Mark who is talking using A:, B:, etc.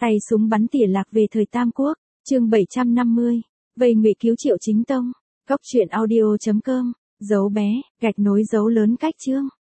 A: Tay súng bắn tỉa lạc về thời Tam Quốc, chương 750, vây ngụy cứu Triệu Chính Tông, góc truyện audio.com, dấu bé, gạch nối dấu lớn cách chương.